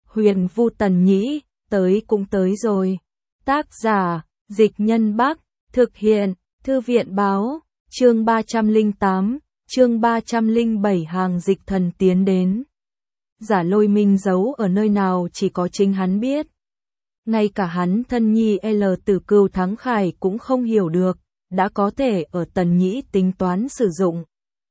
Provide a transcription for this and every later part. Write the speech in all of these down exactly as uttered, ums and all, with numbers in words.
Huyền Vu Tần Nhĩ, tới cũng tới rồi. Tác giả, Dịch Nhân Bắc, thực hiện, Thư viện Báo, chương ba trăm lẻ tám, chương ba trăm lẻ bảy hàng dịch thần tiến đến. Giả Lôi Minh giấu ở nơi nào chỉ có chính hắn biết. Ngay cả hắn thân nhi L Tử Cừu Thắng Khải cũng không hiểu được, đã có thể ở Tần Nhĩ tính toán sử dụng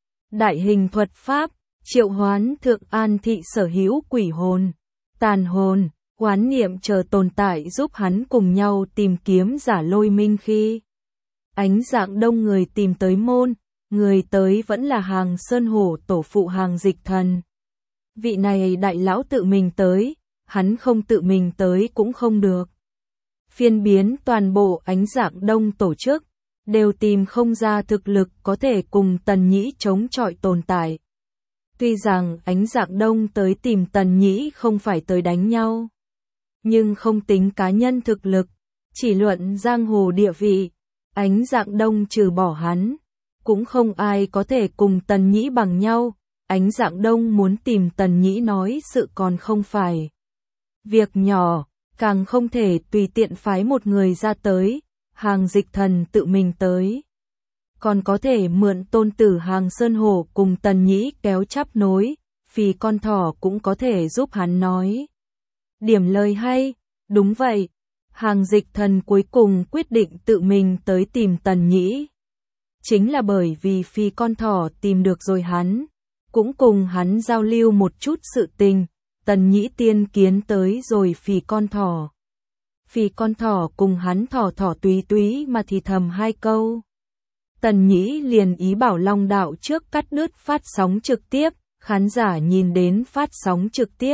đại hình thuật pháp, triệu hoán Thượng An thị sở hữu quỷ hồn, tàn hồn, oán niệm chờ tồn tại giúp hắn cùng nhau tìm kiếm Giả Lôi Minh. Khi ánh dạng đông người tìm tới môn, người tới vẫn là Hàng Sơn Hổ tổ phụ Hàng Dịch Thần. Vị này đại lão tự mình tới, hắn không tự mình tới cũng không được. Phiên biến toàn bộ ánh dạng đông tổ chức, đều tìm không ra thực lực có thể cùng Tần Nhĩ chống chọi tồn tại. Tuy rằng ánh dạng đông tới tìm Tần Nhĩ không phải tới đánh nhau, nhưng không tính cá nhân thực lực, chỉ luận giang hồ địa vị, ánh dạng đông trừ bỏ hắn, cũng không ai có thể cùng Tần Nhĩ bằng nhau. Ánh dạng đông muốn tìm Tần Nhĩ nói sự còn không phải việc nhỏ, càng không thể tùy tiện phái một người ra tới, Hàng Dịch Thần tự mình tới. Còn có thể mượn tôn tử Hàng Sơn Hổ cùng Tần Nhĩ kéo chắp nối, Phì Con Thỏ cũng có thể giúp hắn nói điểm lời hay. Đúng vậy, Hàng Dịch Thần cuối cùng quyết định tự mình tới tìm Tần Nhĩ. Chính là bởi vì Phì Con Thỏ tìm được rồi hắn, cũng cùng hắn giao lưu một chút sự tình. Tần Nhĩ tiên kiến tới rồi Phì Con Thỏ. Phì Con Thỏ cùng hắn thỏ thỏ túy túy mà thì thầm hai câu. Tần Nhĩ liền ý bảo Long Đạo trước cắt đứt phát sóng trực tiếp, khán giả nhìn đến phát sóng trực tiếp.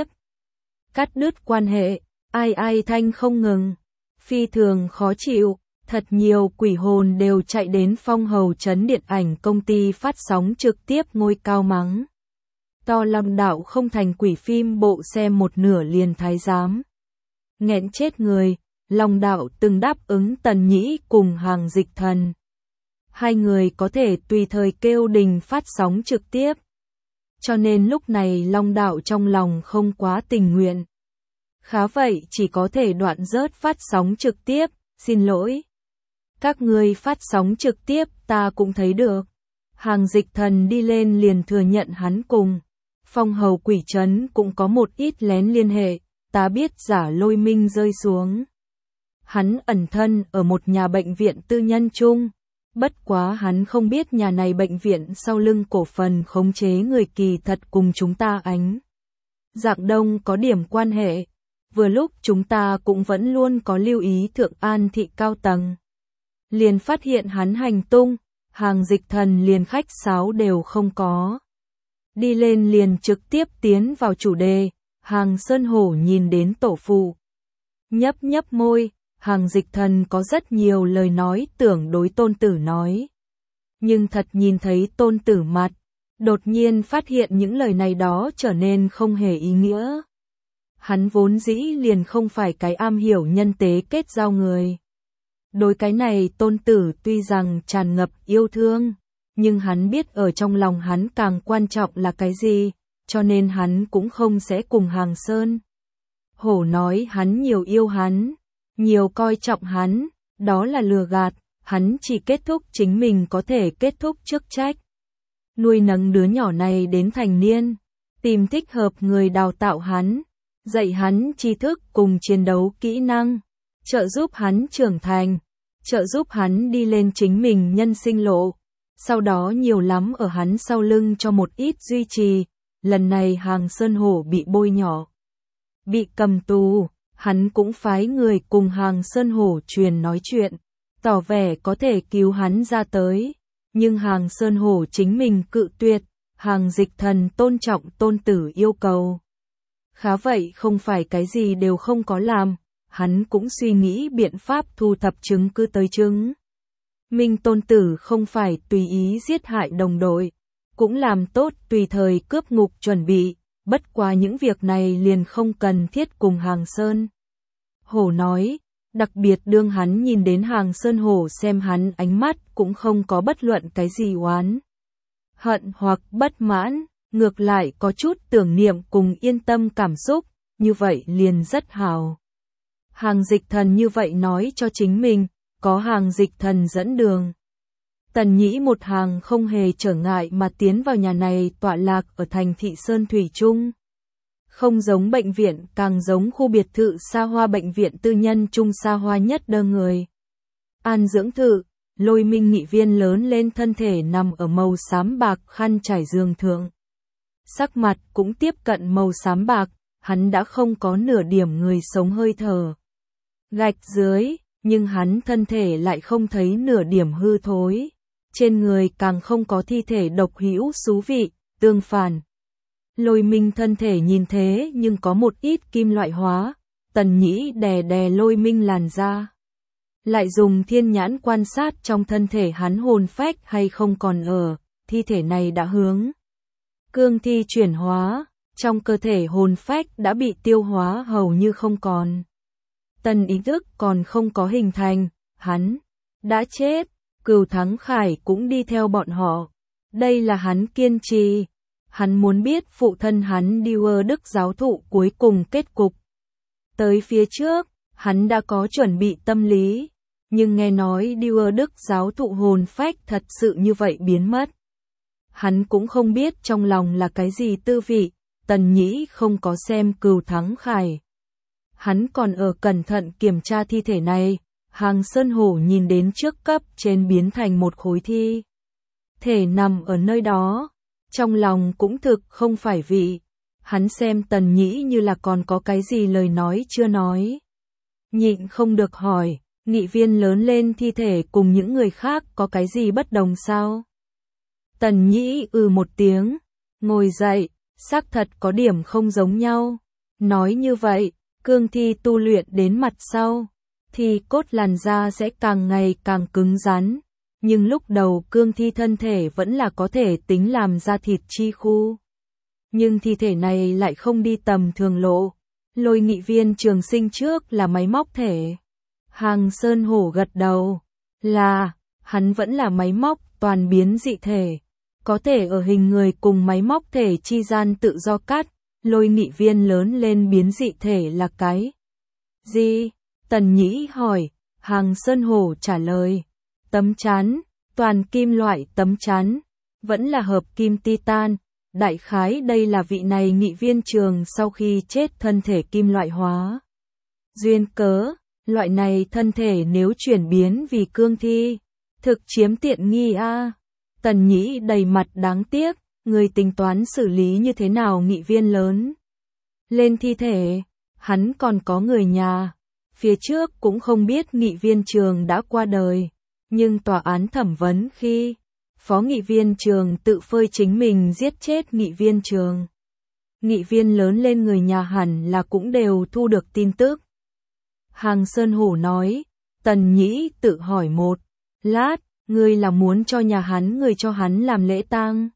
Cắt đứt quan hệ, ai ai thanh không ngừng, phi thường khó chịu, thật nhiều quỷ hồn đều chạy đến Phong Hầu Trấn điện ảnh công ty phát sóng trực tiếp ngôi cao mắng. To Long Đạo không thành quỷ phim bộ xem một nửa liền thái giám. Nghẹn chết người, Long Đạo từng đáp ứng Tần Nhĩ cùng Hàng Dịch Thần. Hai người có thể tùy thời kêu đình phát sóng trực tiếp. Cho nên lúc này Long Đạo trong lòng không quá tình nguyện. Khá vậy chỉ có thể đoạn rớt phát sóng trực tiếp, xin lỗi. Các ngươi phát sóng trực tiếp ta cũng thấy được. Hàng Dịch Thần đi lên liền thừa nhận hắn cùng Phong Hầu Quỷ Trấn cũng có một ít lén liên hệ, ta biết Giả Lôi Minh rơi xuống. Hắn ẩn thân ở một nhà bệnh viện tư nhân chung, bất quá hắn không biết nhà này bệnh viện sau lưng cổ phần khống chế người kỳ thật cùng chúng ta ánh dạng đông có điểm quan hệ. Vừa lúc chúng ta cũng vẫn luôn có lưu ý Thượng An thị cao tầng. Liền phát hiện hắn hành tung, Hàng Dịch Thần liền khách sáo đều không có. Đi lên liền trực tiếp tiến vào chủ đề, Hàng Sơn Hổ nhìn đến tổ phụ. Nhấp nhấp môi, Hàng Dịch Thần có rất nhiều lời nói tưởng đối tôn tử nói. Nhưng thật nhìn thấy tôn tử mặt, đột nhiên phát hiện những lời này đó trở nên không hề ý nghĩa. Hắn vốn dĩ liền không phải cái am hiểu nhân tế kết giao người. Đối cái này tôn tử tuy rằng tràn ngập yêu thương, nhưng hắn biết ở trong lòng hắn càng quan trọng là cái gì, cho nên hắn cũng không sẽ cùng Hàng Sơn Hổ nói hắn nhiều yêu hắn, nhiều coi trọng hắn, đó là lừa gạt, hắn chỉ kết thúc chính mình có thể kết thúc chức trách. Nuôi nấng đứa nhỏ này đến thành niên, tìm thích hợp người đào tạo hắn, dạy hắn tri thức cùng chiến đấu kỹ năng, trợ giúp hắn trưởng thành, trợ giúp hắn đi lên chính mình nhân sinh lộ. Sau đó nhiều lắm ở hắn sau lưng cho một ít duy trì. Lần này Hàng Sơn Hổ bị bôi nhọ, bị cầm tù, hắn cũng phái người cùng Hàng Sơn Hổ truyền nói chuyện, tỏ vẻ có thể cứu hắn ra tới. Nhưng Hàng Sơn Hổ chính mình cự tuyệt, Hàng Dịch Thần tôn trọng tôn tử yêu cầu. Khá vậy không phải cái gì đều không có làm, hắn cũng suy nghĩ biện pháp thu thập chứng cứ tới chứng minh tôn tử không phải tùy ý giết hại đồng đội, cũng làm tốt tùy thời cướp ngục chuẩn bị, bất quá những việc này liền không cần thiết cùng Hàng Sơn Hổ nói, đặc biệt đương hắn nhìn đến Hàng Sơn Hổ xem hắn ánh mắt cũng không có bất luận cái gì oán hận hoặc bất mãn, ngược lại có chút tưởng niệm cùng yên tâm cảm xúc, như vậy liền rất hào. Hàng Dịch Thần như vậy nói cho chính mình, có Hàng Dịch Thần dẫn đường. Tần Nhĩ một hàng không hề trở ngại mà tiến vào nhà này tọa lạc ở thành thị Sơn Thủy Trung. Không giống bệnh viện, càng giống khu biệt thự xa hoa bệnh viện tư nhân trung xa hoa nhất đơ người. An dưỡng thự, Lôi Minh nghị viên lớn lên thân thể nằm ở màu xám bạc khăn trải giường thượng. Sắc mặt cũng tiếp cận màu xám bạc, hắn đã không có nửa điểm người sống hơi thở. Gạch dưới, nhưng hắn thân thể lại không thấy nửa điểm hư thối. Trên người càng không có thi thể độc hữu xú vị, tương phản. Lôi Minh thân thể nhìn thế nhưng có một ít kim loại hóa, Tần Nhĩ đè đè Lôi Minh làn da. Lại dùng thiên nhãn quan sát trong thân thể hắn hồn phách hay không còn ở, thi thể này đã hướng. Cương thi chuyển hóa, trong cơ thể hồn phách đã bị tiêu hóa hầu như không còn. Tần ý thức còn không có hình thành, hắn đã chết, Cửu Thắng Khải cũng đi theo bọn họ. Đây là hắn kiên trì. Hắn muốn biết phụ thân hắn Điêu Đức giáo thụ cuối cùng kết cục. Tới phía trước, hắn đã có chuẩn bị tâm lý, nhưng nghe nói Điêu Đức giáo thụ hồn phách thật sự như vậy biến mất. Hắn cũng không biết trong lòng là cái gì tư vị, Tần Nhĩ không có xem Cửu Thắng Khải. Hắn còn ở cẩn thận kiểm tra thi thể này, Hàng Sơn Hổ nhìn đến trước cấp trên biến thành một khối thi thể nằm ở nơi đó. Trong lòng cũng thực không phải vị, hắn xem Tần Nhĩ như là còn có cái gì lời nói chưa nói. Nhịn không được hỏi, nghị viên lớn lên thi thể cùng những người khác có cái gì bất đồng sao? Tần Nhĩ ừ một tiếng, ngồi dậy, xác thật có điểm không giống nhau. Nói như vậy, cương thi tu luyện đến mặt sau, thì cốt làn da sẽ càng ngày càng cứng rắn. Nhưng lúc đầu cương thi thân thể vẫn là có thể tính làm da thịt chi khu. Nhưng thi thể này lại không đi tầm thường lộ. Lôi nghị viên trường sinh trước là máy móc thể. Hàng Sơn Hổ gật đầu. Là, hắn vẫn là máy móc toàn biến dị thể. Có thể ở hình người cùng máy móc thể chi gian tự do cắt. Lôi nghị viên lớn lên biến dị thể là cái gì? Tần Nhĩ hỏi. Hàng Sơn Hổ trả lời. Tấm chắn, toàn kim loại tấm chắn, vẫn là hợp kim titan, đại khái đây là vị này nghị viên trường sau khi chết thân thể kim loại hóa. Duyên cớ, loại này thân thể nếu chuyển biến vì cương thi, thực chiếm tiện nghi a. Tần Nhĩ đầy mặt đáng tiếc, người tính toán xử lý như thế nào nghị viên lớn. Lên thi thể, hắn còn có người nhà, phía trước cũng không biết nghị viên trường đã qua đời. Nhưng tòa án thẩm vấn khi phó nghị viên trường tự phơi chính mình giết chết nghị viên trường. Nghị viên lớn lên người nhà hẳn là cũng đều thu được tin tức. Hàng Sơn Hổ nói, Tần Nhĩ tự hỏi một lát, ngươi là muốn cho nhà hắn người cho hắn làm lễ tang.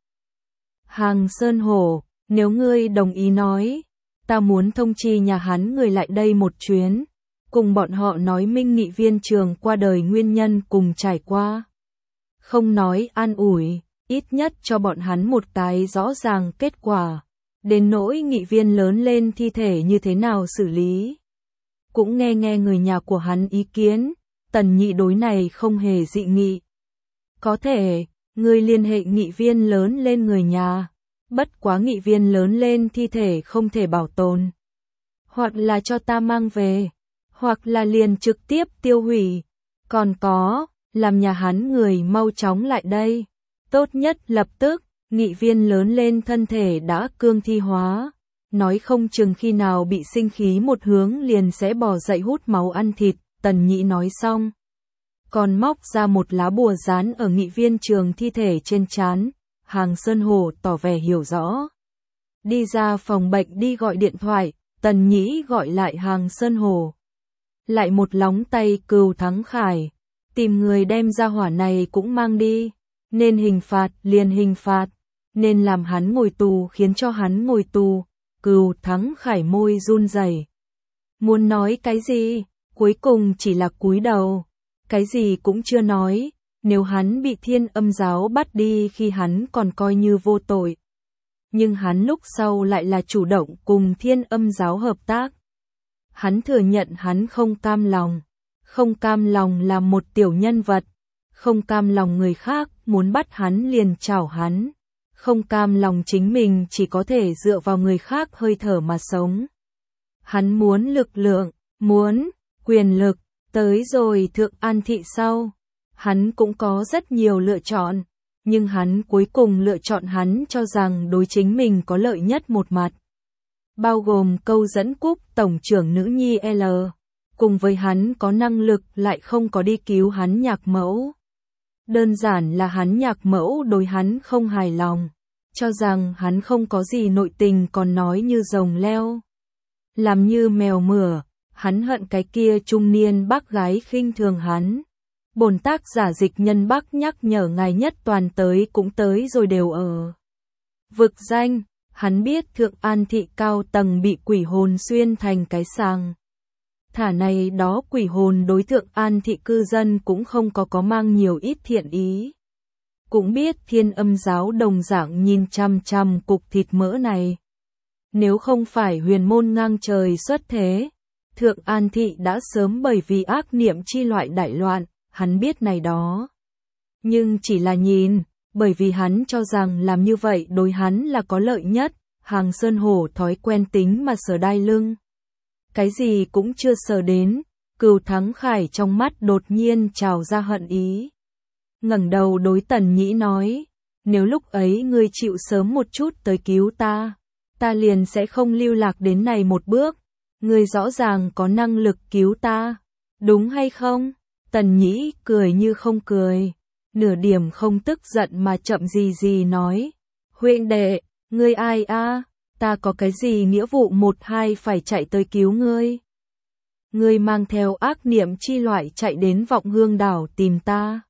Hàng Sơn Hổ, nếu ngươi đồng ý nói, ta muốn thông chi nhà hắn người lại đây một chuyến. Cùng bọn họ nói minh nghị viên trường qua đời nguyên nhân cùng trải qua. Không nói an ủi, ít nhất cho bọn hắn một cái rõ ràng kết quả. Đến nỗi nghị viên lớn lên thi thể như thế nào xử lý. Cũng nghe nghe người nhà của hắn ý kiến, Tần Nhĩ đối này không hề dị nghị. Có thể, người liên hệ nghị viên lớn lên người nhà, bất quá nghị viên lớn lên thi thể không thể bảo tồn. Hoặc là cho ta mang về. Hoặc là liền trực tiếp tiêu hủy. Còn có, làm nhà hắn người mau chóng lại đây. Tốt nhất lập tức, nghị viên lớn lên thân thể đã cương thi hóa. Nói không chừng khi nào bị sinh khí một hướng liền sẽ bò dậy hút máu ăn thịt, Tần Nhĩ nói xong. Còn móc ra một lá bùa dán ở nghị viên trường thi thể trên trán. Hàng Sơn Hổ tỏ vẻ hiểu rõ. Đi ra phòng bệnh đi gọi điện thoại, Tần Nhĩ gọi lại Hàng Sơn Hổ. Lại một lóng tay Cửu Thắng Khải, tìm người đem ra hỏa này cũng mang đi, nên hình phạt liền hình phạt, nên làm hắn ngồi tù khiến cho hắn ngồi tù. Cửu Thắng Khải môi run rẩy, muốn nói cái gì, cuối cùng chỉ là cúi đầu, cái gì cũng chưa nói. Nếu hắn bị Thiên Âm giáo bắt đi khi hắn còn coi như vô tội, nhưng hắn lúc sau lại là chủ động cùng Thiên Âm giáo hợp tác. Hắn thừa nhận hắn không cam lòng, không cam lòng là một tiểu nhân vật, không cam lòng người khác muốn bắt hắn liền chảo hắn, không cam lòng chính mình chỉ có thể dựa vào người khác hơi thở mà sống. Hắn muốn lực lượng, muốn quyền lực, tới rồi Thượng An Thị sau, hắn cũng có rất nhiều lựa chọn, nhưng hắn cuối cùng lựa chọn hắn cho rằng đối chính mình có lợi nhất một mặt. Bao gồm câu dẫn Cúc tổng trưởng nữ nhi L, cùng với hắn có năng lực lại không có đi cứu hắn nhạc mẫu. Đơn giản là hắn nhạc mẫu đối hắn không hài lòng, cho rằng hắn không có gì nội tình còn nói như rồng leo. Làm như mèo mửa, hắn hận cái kia trung niên bác gái khinh thường hắn. Bổn tác giả Dịch Nhân Bắc nhắc nhở ngài nhất toàn tới cũng tới rồi đều ở vực danh, hắn biết Thượng An Thị cao tầng bị quỷ hồn xuyên thành cái sàng. Thả này đó quỷ hồn đối Thượng An Thị cư dân cũng không có có mang nhiều ít thiện ý. Cũng biết Thiên Âm giáo đồng dạng nhìn chăm chăm cục thịt mỡ này. Nếu không phải huyền môn ngang trời xuất thế, Thượng An Thị đã sớm bởi vì ác niệm chi loại đại loạn, hắn biết này đó. Nhưng chỉ là nhìn, bởi vì hắn cho rằng làm như vậy đối hắn là có lợi nhất, Hàng Sơn Hổ thói quen tính mà sờ đai lưng. Cái gì cũng chưa sờ đến, Cửu Thắng Khải trong mắt đột nhiên trào ra hận ý. Ngẩng đầu đối Tần Nhĩ nói, nếu lúc ấy ngươi chịu sớm một chút tới cứu ta, ta liền sẽ không lưu lạc đến này một bước, ngươi rõ ràng có năng lực cứu ta, đúng hay không? Tần Nhĩ cười như không cười, nửa điểm không tức giận mà chậm gì gì nói, huynh đệ, ngươi ai a? Ta có cái gì nghĩa vụ một hai phải chạy tới cứu ngươi? Ngươi mang theo ác niệm chi loại chạy đến Vọng Hương đảo tìm ta.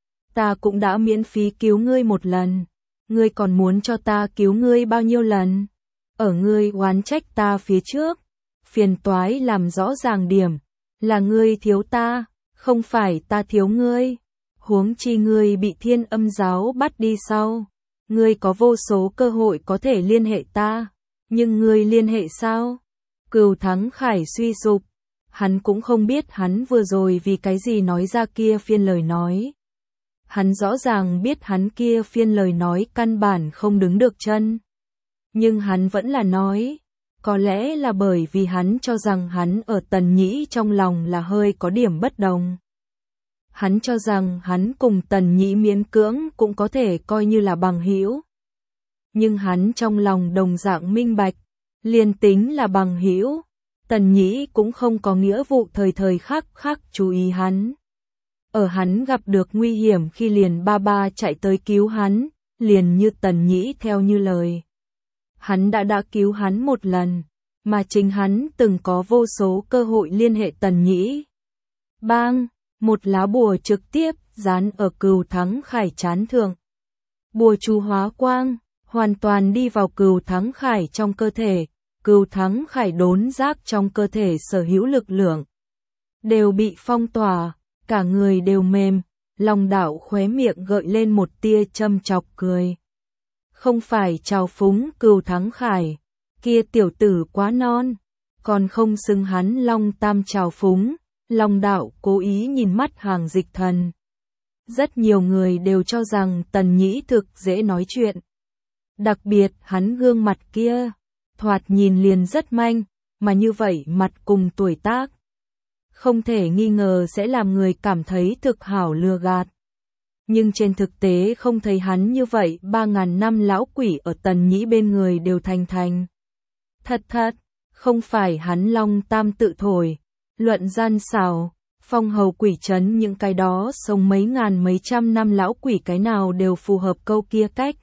Ta cũng đã miễn phí cứu ngươi một lần, ngươi còn muốn cho ta cứu ngươi bao nhiêu lần? Ở ngươi oán trách ta phía trước, phiền toái làm rõ ràng điểm, là ngươi thiếu ta, không phải ta thiếu ngươi. Huống chi ngươi bị Thiên Âm giáo bắt đi sau, ngươi có vô số cơ hội có thể liên hệ ta, nhưng ngươi liên hệ sao? Cửu Thắng Khải suy sụp, hắn cũng không biết hắn vừa rồi vì cái gì nói ra kia phiên lời nói. Hắn rõ ràng biết hắn kia phiên lời nói căn bản không đứng được chân. Nhưng hắn vẫn là nói, có lẽ là bởi vì hắn cho rằng hắn ở Tần Nhĩ trong lòng là hơi có điểm bất đồng. Hắn cho rằng hắn cùng Tần Nhĩ miễn cưỡng cũng có thể coi như là bằng hữu. Nhưng hắn trong lòng đồng dạng minh bạch, liền tính là bằng hữu, Tần Nhĩ cũng không có nghĩa vụ thời thời khắc khắc chú ý hắn. Ở hắn gặp được nguy hiểm khi liền ba ba chạy tới cứu hắn, liền như Tần Nhĩ theo như lời. Hắn đã đã cứu hắn một lần, mà chính hắn từng có vô số cơ hội liên hệ Tần Nhĩ. Bang! Một lá bùa trực tiếp dán ở Cửu Thắng Khải trán thượng. Bùa chú hóa quang, hoàn toàn đi vào Cửu Thắng Khải trong cơ thể, Cửu Thắng Khải đốn giác trong cơ thể sở hữu lực lượng. Đều bị phong tỏa, cả người đều mềm, Long Đạo khóe miệng gợi lên một tia châm chọc cười. Không phải trào phúng Cửu Thắng Khải, kia tiểu tử quá non, còn không xứng hắn Long Tam trào phúng. Long Đạo cố ý nhìn mắt Hàng Dịch Thần. Rất nhiều người đều cho rằng Tần Nhĩ thực dễ nói chuyện. Đặc biệt hắn gương mặt kia, thoạt nhìn liền rất manh, mà như vậy mặt cùng tuổi tác. Không thể nghi ngờ sẽ làm người cảm thấy thực hảo lừa gạt. Nhưng trên thực tế không thấy hắn như vậy, ba ngàn năm lão quỷ ở Tần Nhĩ bên người đều thành thành. Thật thật, không phải hắn Long Tam tự thổi. Luận gian xảo, phong hầu quỷ trấn những cái đó sống mấy ngàn mấy trăm năm lão quỷ cái nào đều phù hợp câu kia cách.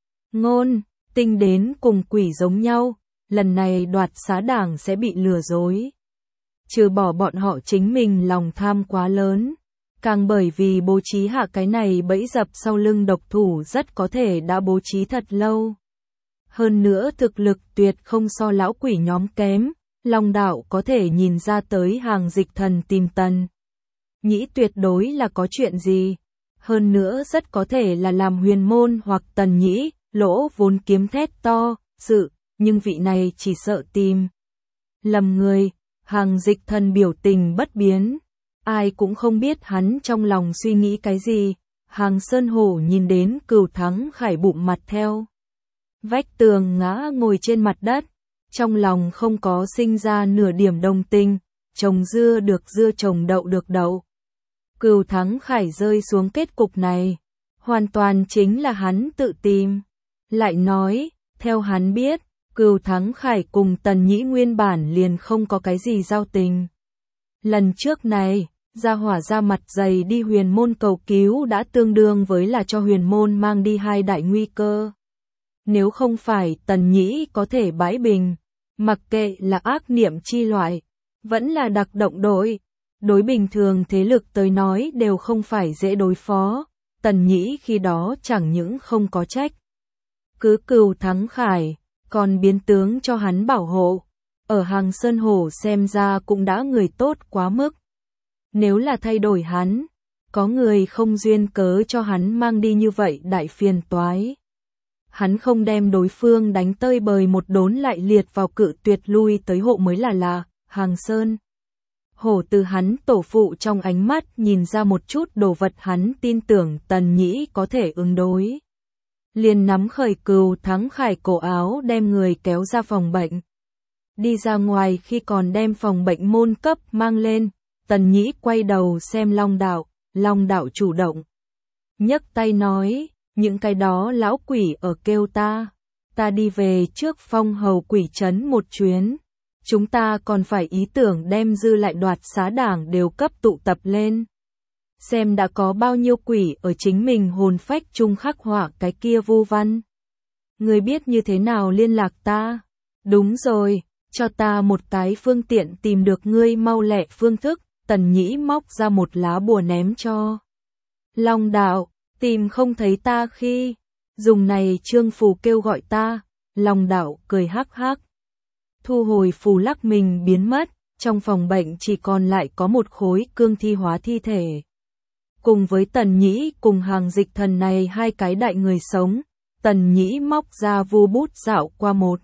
Ngôn, tinh đến cùng quỷ giống nhau, lần này đoạt xá đảng sẽ bị lừa dối. Trừ bỏ bọn họ chính mình lòng tham quá lớn, càng bởi vì bố trí hạ cái này bẫy dập sau lưng độc thủ rất có thể đã bố trí thật lâu. Hơn nữa thực lực tuyệt không so lão quỷ nhóm kém. Long Đạo có thể nhìn ra tới Hàng Dịch Thần tìm Tần Nhĩ tuyệt đối là có chuyện gì, hơn nữa rất có thể là làm huyền môn hoặc Tần Nhĩ, Lỗ vốn kiếm thét to, sự, nhưng vị này chỉ sợ tìm lầm người. Hàng Dịch Thần biểu tình bất biến, ai cũng không biết hắn trong lòng suy nghĩ cái gì. Hàng Sơn Hổ nhìn đến Cửu Thắng Khải bụng mặt theo vách tường ngã ngồi trên mặt đất, trong lòng không có sinh ra nửa điểm đồng tình. Trồng dưa được dưa, trồng đậu được đậu. Cửu Thắng Khải rơi xuống kết cục này, hoàn toàn chính là hắn tự tìm. Lại nói, theo hắn biết, Cửu Thắng Khải cùng Tần Nhĩ nguyên bản liền không có cái gì giao tình. Lần trước này, gia hỏa ra mặt dày đi huyền môn cầu cứu đã tương đương với là cho huyền môn mang đi hai đại nguy cơ. Nếu không phải Tần Nhĩ có thể bãi bình, mặc kệ là ác niệm chi loại, vẫn là đặc động đội, đối bình thường thế lực tới nói đều không phải dễ đối phó. Tần Nhĩ khi đó chẳng những không có trách cứ Cửu Thắng Khải, còn biến tướng cho hắn bảo hộ. Ở Hàng Sơn Hổ xem ra cũng đã người tốt quá mức. Nếu là thay đổi hắn, có người không duyên cớ cho hắn mang đi như vậy đại phiền toái. Hắn không đem đối phương đánh tơi bời một đốn lại liệt vào cự tuyệt lui tới hộ mới là lạ. Hàng Sơn Hổ từ hắn tổ phụ trong ánh mắt nhìn ra một chút đồ vật, hắn tin tưởng Tần Nhĩ có thể ứng đối. Liền nắm khởi Cửu Thắng Khải cổ áo đem người kéo ra phòng bệnh. Đi ra ngoài khi còn đem phòng bệnh môn cấp mang lên, Tần Nhĩ quay đầu xem Long Đạo, Long Đạo chủ động nhấc tay nói, những cái đó lão quỷ ở kêu ta, ta đi về trước Phong Hầu quỷ trấn một chuyến. Chúng ta còn phải ý tưởng đem dư lại đoạt xá đảng đều cấp tụ tập lên. Xem đã có bao nhiêu quỷ ở chính mình hồn phách chung khắc họa cái kia vu văn. Người biết như thế nào liên lạc ta? Đúng rồi, cho ta một cái phương tiện tìm được ngươi mau lẹ phương thức. Tần Nhĩ móc ra một lá bùa ném cho Long Đạo, tìm không thấy ta khi dùng này trương phù kêu gọi ta. Long Đạo cười hắc hắc, thu hồi phù lắc mình biến mất. Trong phòng bệnh chỉ còn lại có một khối cương thi hóa thi thể. Cùng với Tần Nhĩ cùng Hàng Dịch Thần này hai cái đại người sống, Tần Nhĩ móc ra vu bút dạo qua một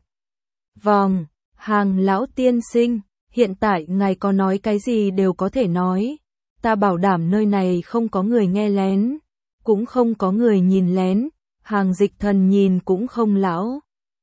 vòng. Hàng lão tiên sinh, hiện tại ngài có nói cái gì đều có thể nói. Ta bảo đảm nơi này không có người nghe lén, cũng không có người nhìn lén. Hàng Dịch Thần nhìn cũng không lão.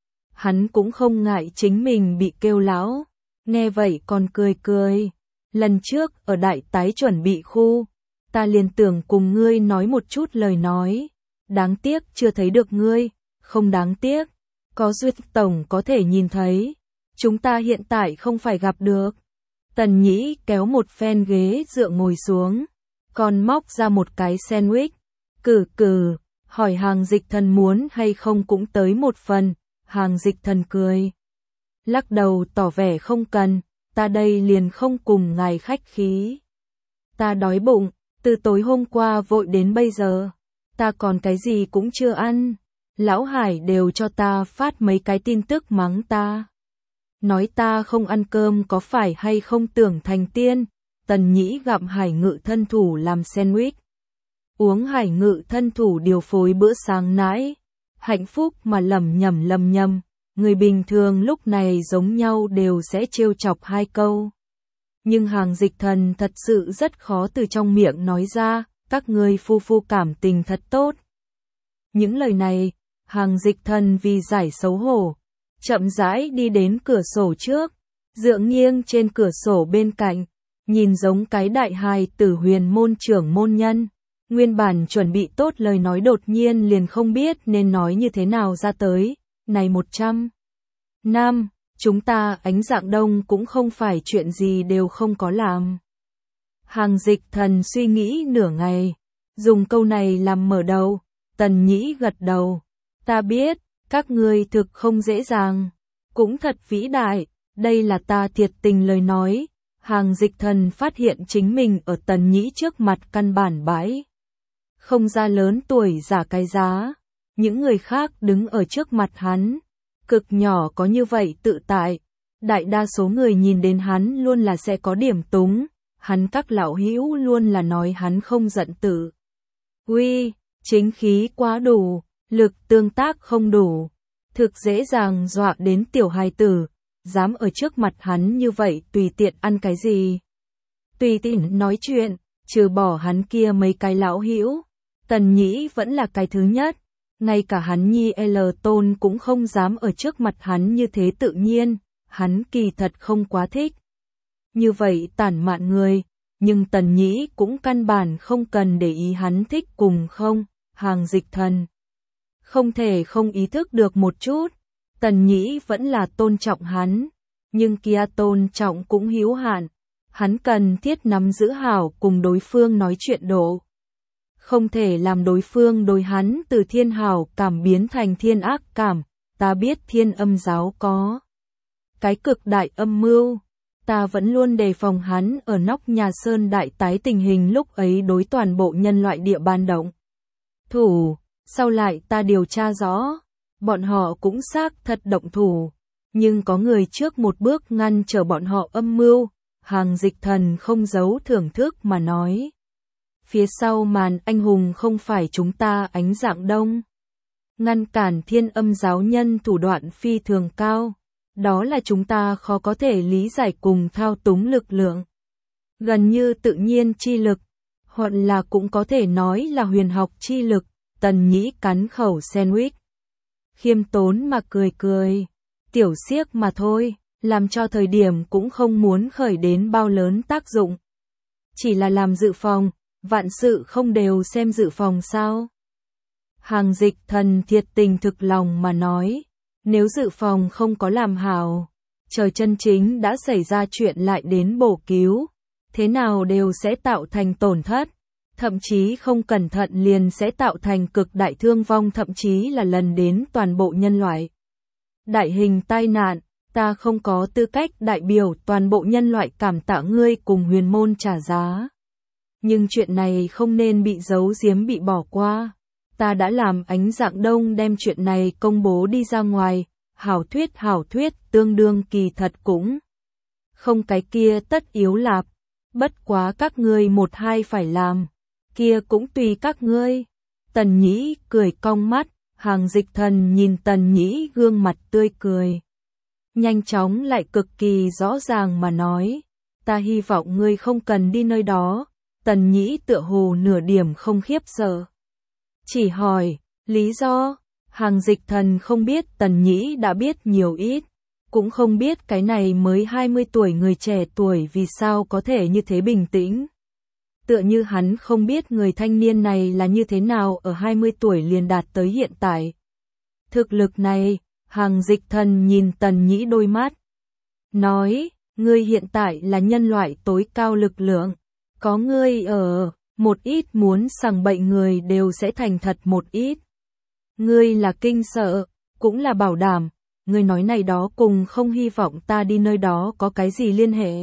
Hắn cũng không ngại chính mình bị kêu lão. Nghe vậy còn cười cười. Lần trước ở đại tái chuẩn bị khu, ta liền tưởng cùng ngươi nói một chút lời nói. Đáng tiếc chưa thấy được ngươi. Không đáng tiếc, có duyên tổng có thể nhìn thấy. Chúng ta hiện tại không phải gặp được. Tần Nhĩ kéo một phen ghế dựa ngồi xuống, còn móc ra một cái sandwich. Cử cử, hỏi Hàng Dịch Thần muốn hay không cũng tới một phần. Hàng Dịch Thần cười, lắc đầu tỏ vẻ không cần, ta đây liền không cùng ngài khách khí. Ta đói bụng, từ tối hôm qua vội đến bây giờ, ta còn cái gì cũng chưa ăn. Lão Hải đều cho ta phát mấy cái tin tức mắng ta. Nói ta không ăn cơm có phải hay không tưởng thành tiên. Tần Nhĩ gặm Hải Ngự thân thủ làm sandwich, uống Hải Ngự thân thủ điều phối bữa sáng nãy, hạnh phúc mà lẩm nhẩm lầm nhầm. Người bình thường lúc này giống nhau đều sẽ trêu chọc hai câu. Nhưng Hàng Dịch Thần thật sự rất khó từ trong miệng nói ra, các ngươi phu phu cảm tình thật tốt. Những lời này, Hàng Dịch Thần vì giải xấu hổ, chậm rãi đi đến cửa sổ trước, dựa nghiêng trên cửa sổ bên cạnh, nhìn giống cái đại hài tử huyền môn trưởng môn nhân. Nguyên bản chuẩn bị tốt lời nói đột nhiên liền không biết nên nói như thế nào ra tới. Này một trăm năm, chúng ta Ánh Dạng Đông cũng không phải chuyện gì đều không có làm. Hàng Dịch Thần suy nghĩ nửa ngày, dùng câu này làm mở đầu. Tần Nhĩ gật đầu, ta biết, các ngươi thực không dễ dàng, cũng thật vĩ đại, đây là ta thiệt tình lời nói. Hàng Dịch Thần phát hiện chính mình ở Tần Nhĩ trước mặt căn bản bãi không ra lớn tuổi giả cái giá. Những người khác đứng ở trước mặt hắn, cực nhỏ có như vậy tự tại. Đại đa số người nhìn đến hắn luôn là sẽ có điểm túng. Hắn các lão hữu luôn là nói hắn không giận tự uy, chính khí quá đủ. lực tương tác không đủ, thực dễ dàng dọa đến tiểu hài tử, dám ở trước mặt hắn như vậy tùy tiện ăn cái gì. Tùy tiện nói chuyện, trừ bỏ hắn kia mấy cái lão hữu, Tần Nhĩ vẫn là cái thứ nhất, ngay cả hắn nhi L Tôn cũng không dám ở trước mặt hắn như thế tự nhiên, hắn kỳ thật không quá thích. Như vậy tản mạn người, nhưng Tần Nhĩ cũng căn bản không cần để ý hắn thích cùng không, Hàng Dịch Thần. Không thể không ý thức được một chút, Tần Nhĩ vẫn là tôn trọng hắn, nhưng kia tôn trọng cũng hữu hạn, hắn cần thiết nắm giữ hảo cùng đối phương nói chuyện độ. Không thể làm đối phương đối hắn từ thiên hảo cảm biến thành thiên ác cảm, ta biết Thiên Âm giáo có cái cực đại âm mưu, ta vẫn luôn đề phòng hắn ở nóc nhà sơn đại tái tình hình lúc ấy đối toàn bộ nhân loại địa bàn động thủ, sau lại ta điều tra rõ, bọn họ cũng xác thật động thủ, nhưng có người trước một bước ngăn trở bọn họ âm mưu, Hàng Dịch Thần không giấu thưởng thức mà nói. Phía sau màn anh hùng không phải chúng ta Ánh Dạng Đông. Ngăn cản Thiên Âm giáo nhân thủ đoạn phi thường cao, đó là chúng ta khó có thể lý giải cùng thao túng lực lượng. Gần như tự nhiên chi lực, hoặc là cũng có thể nói là huyền học chi lực, Tần Nhĩ cắn khẩu sandwich. Khiêm tốn mà cười cười, tiểu xiếc mà thôi, làm cho thời điểm cũng không muốn khởi đến bao lớn tác dụng. Chỉ là làm dự phòng, vạn sự không đều xem dự phòng sao. Hàng Dịch Thần thiệt tình thực lòng mà nói, nếu dự phòng không có làm hảo, trời chân chính đã xảy ra chuyện lại đến bổ cứu, thế nào đều sẽ tạo thành tổn thất, thậm chí không cẩn thận liền sẽ tạo thành cực đại thương vong, thậm chí là lần đến toàn bộ nhân loại. Đại hình tai nạn, ta không có tư cách đại biểu toàn bộ nhân loại cảm tạ ngươi cùng huyền môn trả giá. Nhưng chuyện này không nên bị giấu giếm bị bỏ qua. Ta đã làm Ánh Dạng Đông đem chuyện này công bố đi ra ngoài, hảo thuyết hảo thuyết tương đương kỳ thật cũng không cái kia tất yếu lạp, bất quá các ngươi một hai phải làm, kia cũng tùy các ngươi. Tần Nhĩ cười cong mắt, Hàng Dịch Thần nhìn Tần Nhĩ gương mặt tươi cười. Nhanh chóng lại cực kỳ rõ ràng mà nói, ta hy vọng ngươi không cần đi nơi đó. Tần Nhĩ tựa hồ nửa điểm không khiếp sợ. Chỉ hỏi, lý do, Hàng Dịch Thần không biết Tần Nhĩ đã biết nhiều ít, cũng không biết cái này mới hai mươi tuổi người trẻ tuổi vì sao có thể như thế bình tĩnh. Tựa như hắn không biết người thanh niên này là như thế nào ở hai mươi tuổi liền đạt tới hiện tại. Thực lực này, Hàng Dịch Thần nhìn Tần Nhĩ đôi mắt. Nói, ngươi hiện tại là nhân loại tối cao lực lượng. Có ngươi ở, một ít muốn sằng bậy người đều sẽ thành thật một ít. Ngươi là kinh sợ, cũng là bảo đảm, ngươi nói này đó cùng không hy vọng ta đi nơi đó có cái gì liên hệ.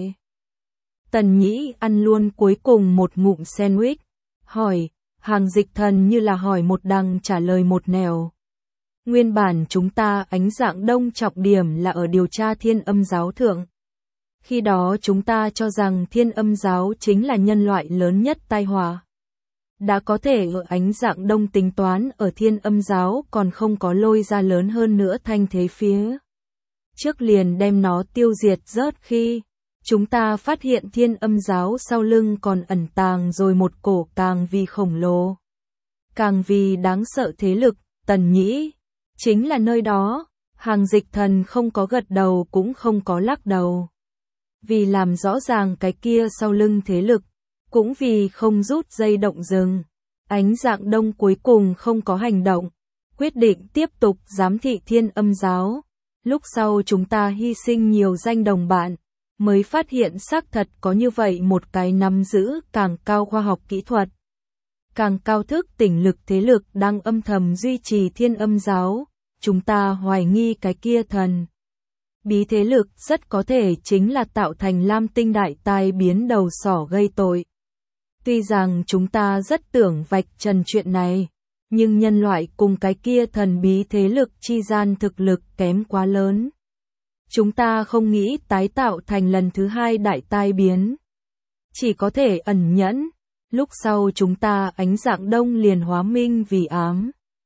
Tần Nhĩ ăn luôn cuối cùng một ngụm sandwich, hỏi, Hàng Dịch Thần như là hỏi một đằng trả lời một nẻo. Nguyên bản chúng ta Ánh Dạng Đông trọng điểm là ở điều tra Thiên Âm giáo thượng. Khi đó chúng ta cho rằng Thiên Âm giáo chính là nhân loại lớn nhất tai họa. Đã có thể ở Ánh Dạng Đông tính toán ở Thiên Âm giáo còn không có lôi ra lớn hơn nữa thanh thế phía trước liền đem nó tiêu diệt rớt khi chúng ta phát hiện Thiên Âm giáo sau lưng còn ẩn tàng rồi một cổ càng vì khổng lồ, càng vì đáng sợ thế lực, Tần Nhĩ. Chính là nơi đó, Hàng Dịch Thần không có gật đầu cũng không có lắc đầu. Vì làm rõ ràng cái kia sau lưng thế lực, cũng vì không rút dây động rừng, Ánh Dạng Đông cuối cùng không có hành động, quyết định tiếp tục giám thị Thiên Âm giáo. Lúc sau chúng ta hy sinh nhiều danh đồng bạn, mới phát hiện xác thật có như vậy một cái nắm giữ càng cao khoa học kỹ thuật, càng cao thức tỉnh lực thế lực đang âm thầm duy trì Thiên Âm giáo. Chúng ta hoài nghi cái kia thần bí thế lực rất có thể chính là tạo thành Lam Tinh đại tai biến đầu sỏ gây tội. Tuy rằng chúng ta rất tưởng vạch trần chuyện này, nhưng nhân loại cùng cái kia thần bí thế lực chi gian thực lực kém quá lớn. Chúng ta không nghĩ tái tạo thành lần thứ hai đại tai biến. Chỉ có thể ẩn nhẫn, lúc sau chúng ta Ánh Dạng Đông liền hóa minh vì ám.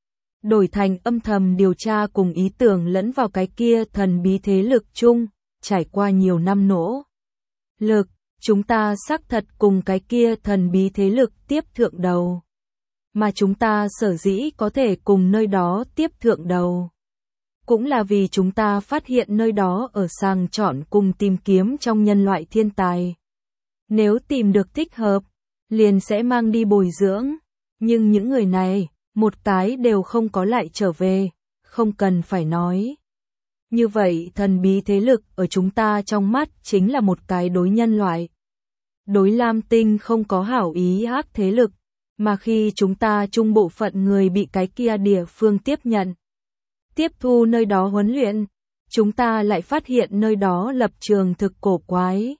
đổi thành âm thầm điều tra cùng ý tưởng lẫn vào cái kia thần bí thế lực chung, trải qua nhiều năm nỗ lực, chúng ta xác thật cùng cái kia thần bí thế lực tiếp thượng đầu. Mà chúng ta sở dĩ có thể cùng nơi đó tiếp thượng đầu, cũng là vì chúng ta phát hiện nơi đó ở sàng chọn cùng tìm kiếm trong nhân loại thiên tài. Nếu tìm được thích hợp, liền sẽ mang đi bồi dưỡng, nhưng những người này, một cái đều không có lại trở về, không cần phải nói. Như vậy thần bí thế lực ở chúng ta trong mắt chính là một cái đối nhân loại. Đối Lam Tinh không có hảo ý ác thế lực, mà khi chúng ta trung bộ phận người bị cái kia địa phương tiếp nhận, tiếp thu nơi đó huấn luyện, chúng ta lại phát hiện nơi đó lập trường thực cổ quái.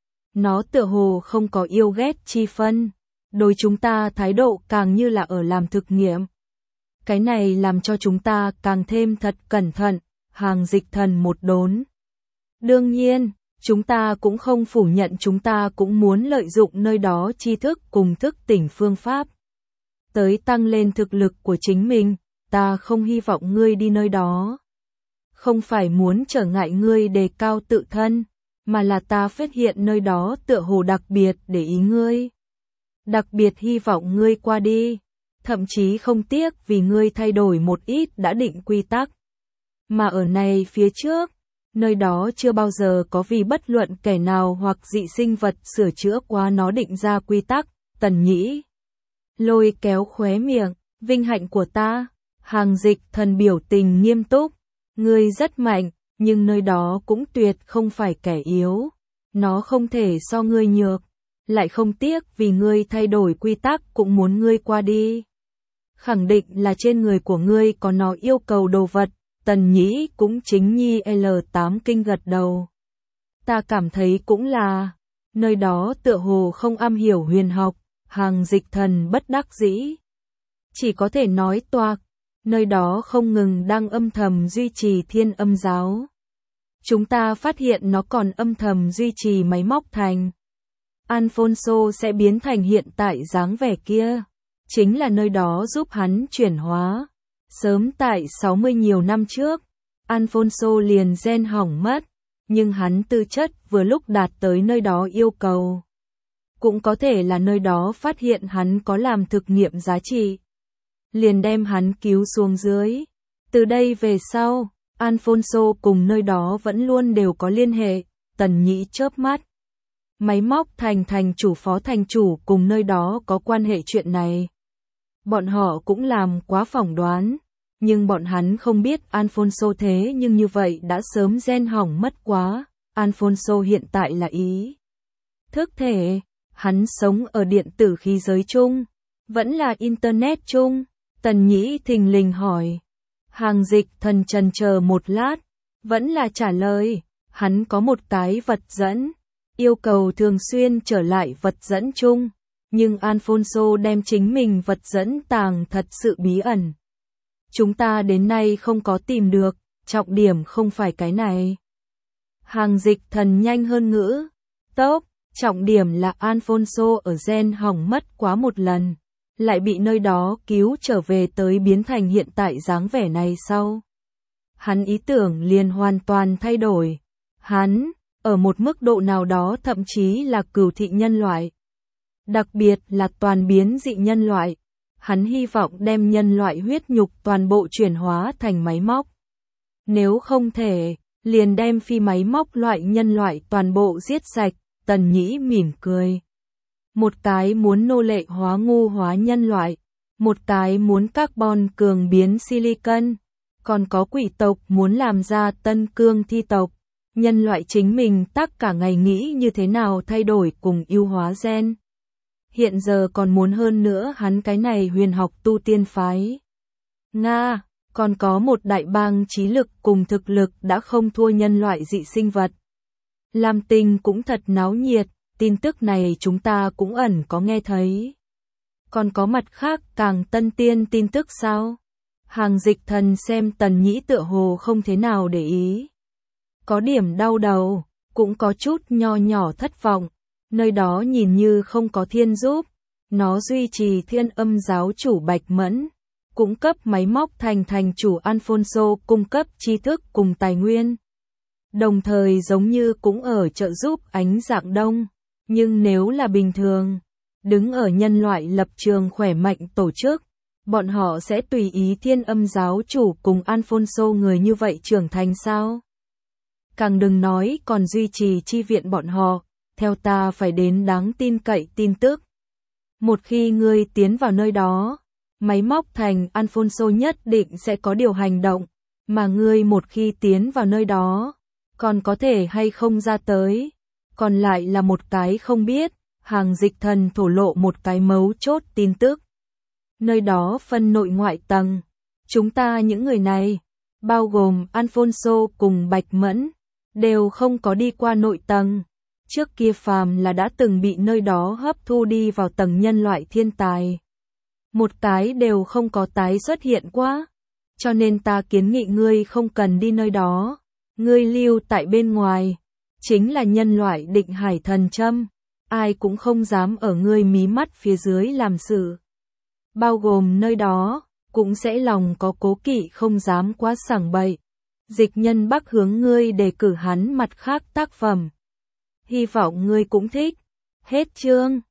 Nó tựa hồ không có yêu ghét chi phân, đối chúng ta thái độ càng như là ở làm thực nghiệm. Cái này làm cho chúng ta càng thêm thật cẩn thận, Hàng Dịch Thần một đốn. Đương nhiên, chúng ta cũng không phủ nhận chúng ta cũng muốn lợi dụng nơi đó tri thức cùng thức tỉnh phương pháp, tới tăng lên thực lực của chính mình. Ta không hy vọng ngươi đi nơi đó. Không phải muốn trở ngại ngươi đề cao tự thân, mà là ta phát hiện nơi đó tựa hồ đặc biệt để ý ngươi. Đặc biệt hy vọng ngươi qua đi, thậm chí không tiếc vì ngươi thay đổi một ít đã định quy tắc. Mà ở này phía trước, nơi đó chưa bao giờ có vì bất luận kẻ nào hoặc dị sinh vật sửa chữa qua nó định ra quy tắc. Tần Nhĩ lôi kéo khóe miệng, vinh hạnh của ta. Hàng Dịch Thần biểu tình nghiêm túc, ngươi rất mạnh, nhưng nơi đó cũng tuyệt không phải kẻ yếu. Nó không thể so ngươi nhược, lại không tiếc vì ngươi thay đổi quy tắc cũng muốn ngươi qua đi. Khẳng định là trên người của ngươi có nó yêu cầu đồ vật. Tần Nhĩ cũng chính nhi L tám kinh gật đầu. Ta cảm thấy cũng là, nơi đó tựa hồ không am hiểu huyền học. Hàng Dịch Thần bất đắc dĩ, chỉ có thể nói toạc, nơi đó không ngừng đang âm thầm duy trì thiên âm giáo. Chúng ta phát hiện nó còn âm thầm duy trì máy móc thành. Alfonso sẽ biến thành hiện tại dáng vẻ kia, chính là nơi đó giúp hắn chuyển hóa. Sớm tại sáu mươi nhiều năm trước, Alfonso liền gen hỏng mất, nhưng hắn tư chất vừa lúc đạt tới nơi đó yêu cầu. Cũng có thể là nơi đó phát hiện hắn có làm thực nghiệm giá trị, liền đem hắn cứu xuống dưới. Từ đây về sau, Alfonso cùng nơi đó vẫn luôn đều có liên hệ. Tần Nhĩ chớp mắt. Máy móc thành thành chủ phó thành chủ cùng nơi đó có quan hệ chuyện này. Bọn họ cũng làm quá phỏng đoán, nhưng bọn hắn không biết Alfonso thế nhưng như vậy đã sớm gen hỏng mất quá. Alfonso hiện tại là ý thức thể, hắn sống ở điện tử khí giới chung, vẫn là internet chung. Tần Nhĩ thình lình hỏi. Hàng Dịch Thần chần chờ một lát, vẫn là trả lời, hắn có một cái vật dẫn, yêu cầu thường xuyên trở lại vật dẫn chung, nhưng Alfonso đem chính mình vật dẫn tàng thật sự bí ẩn. Chúng ta đến nay không có tìm được, trọng điểm không phải cái này. Hàng Dịch Thần nhanh hơn ngữ, tốc, trọng điểm là Alfonso ở gen hỏng mất quá một lần, lại bị nơi đó cứu trở về tới biến thành hiện tại dáng vẻ này sau. Hắn ý tưởng liền hoàn toàn thay đổi. Hắn, ở một mức độ nào đó thậm chí là cửu thị nhân loại. Đặc biệt là toàn biến dị nhân loại. Hắn hy vọng đem nhân loại huyết nhục toàn bộ chuyển hóa thành máy móc. Nếu không thể, liền đem phi máy móc loại nhân loại toàn bộ giết sạch. Tần Nhĩ mỉm cười. Một cái muốn nô lệ hóa ngu hóa nhân loại, một cái muốn carbon cường biến silicon, còn có quỷ tộc muốn làm ra tân cương thi tộc. Nhân loại chính mình tác cả ngày nghĩ như thế nào thay đổi cùng ưu hóa gen. Hiện giờ còn muốn hơn nữa hắn cái này huyền học tu tiên phái. Nga, còn có một đại bang trí lực cùng thực lực đã không thua nhân loại dị sinh vật. Lam Tinh cũng thật náo nhiệt, tin tức này chúng ta cũng ẩn có nghe thấy. Còn có mặt khác càng tân tiên tin tức sao? Hàng Dịch Thần xem Tần Nhĩ tựa hồ không thế nào để ý. Có điểm đau đầu, cũng có chút nho nhỏ thất vọng. Nơi đó nhìn như không có thiên giúp. Nó duy trì thiên âm giáo chủ Bạch Mẫn. cũng cấp máy móc thành thành chủ Alfonso cung cấp tri thức cùng tài nguyên. Đồng thời giống như cũng ở trợ giúp ánh dạng đông. Nhưng nếu là bình thường, đứng ở nhân loại lập trường khỏe mạnh tổ chức, bọn họ sẽ tùy ý Thiên Âm giáo chủ cùng Alfonso người như vậy trưởng thành sao? Càng đừng nói còn duy trì chi viện bọn họ, theo ta phải đến đáng tin cậy tin tức. Một khi ngươi tiến vào nơi đó, máy móc thành Alfonso nhất định sẽ có điều hành động, mà ngươi một khi tiến vào nơi đó, còn có thể hay không ra tới, còn lại là một cái không biết. Hàng Dịch Thần thổ lộ một cái mấu chốt tin tức. Nơi đó phân nội ngoại tầng. Chúng ta những người này, bao gồm Alfonso cùng Bạch Mẫn, đều không có đi qua nội tầng. Trước kia phàm là đã từng bị nơi đó hấp thu đi vào tầng nhân loại thiên tài. Một cái đều không có tái xuất hiện quá. Cho nên ta kiến nghị ngươi không cần đi nơi đó. Ngươi lưu tại bên ngoài. Chính là nhân loại định hải thần châm. Ai cũng không dám ở ngươi mí mắt phía dưới làm sự. Bao gồm nơi đó, cũng sẽ lòng có cố kỵ không dám quá sảng bậy. Dịch Nhân Bắc hướng ngươi đề cử hắn mặt khác tác phẩm. Hy vọng ngươi cũng thích. Hết chương.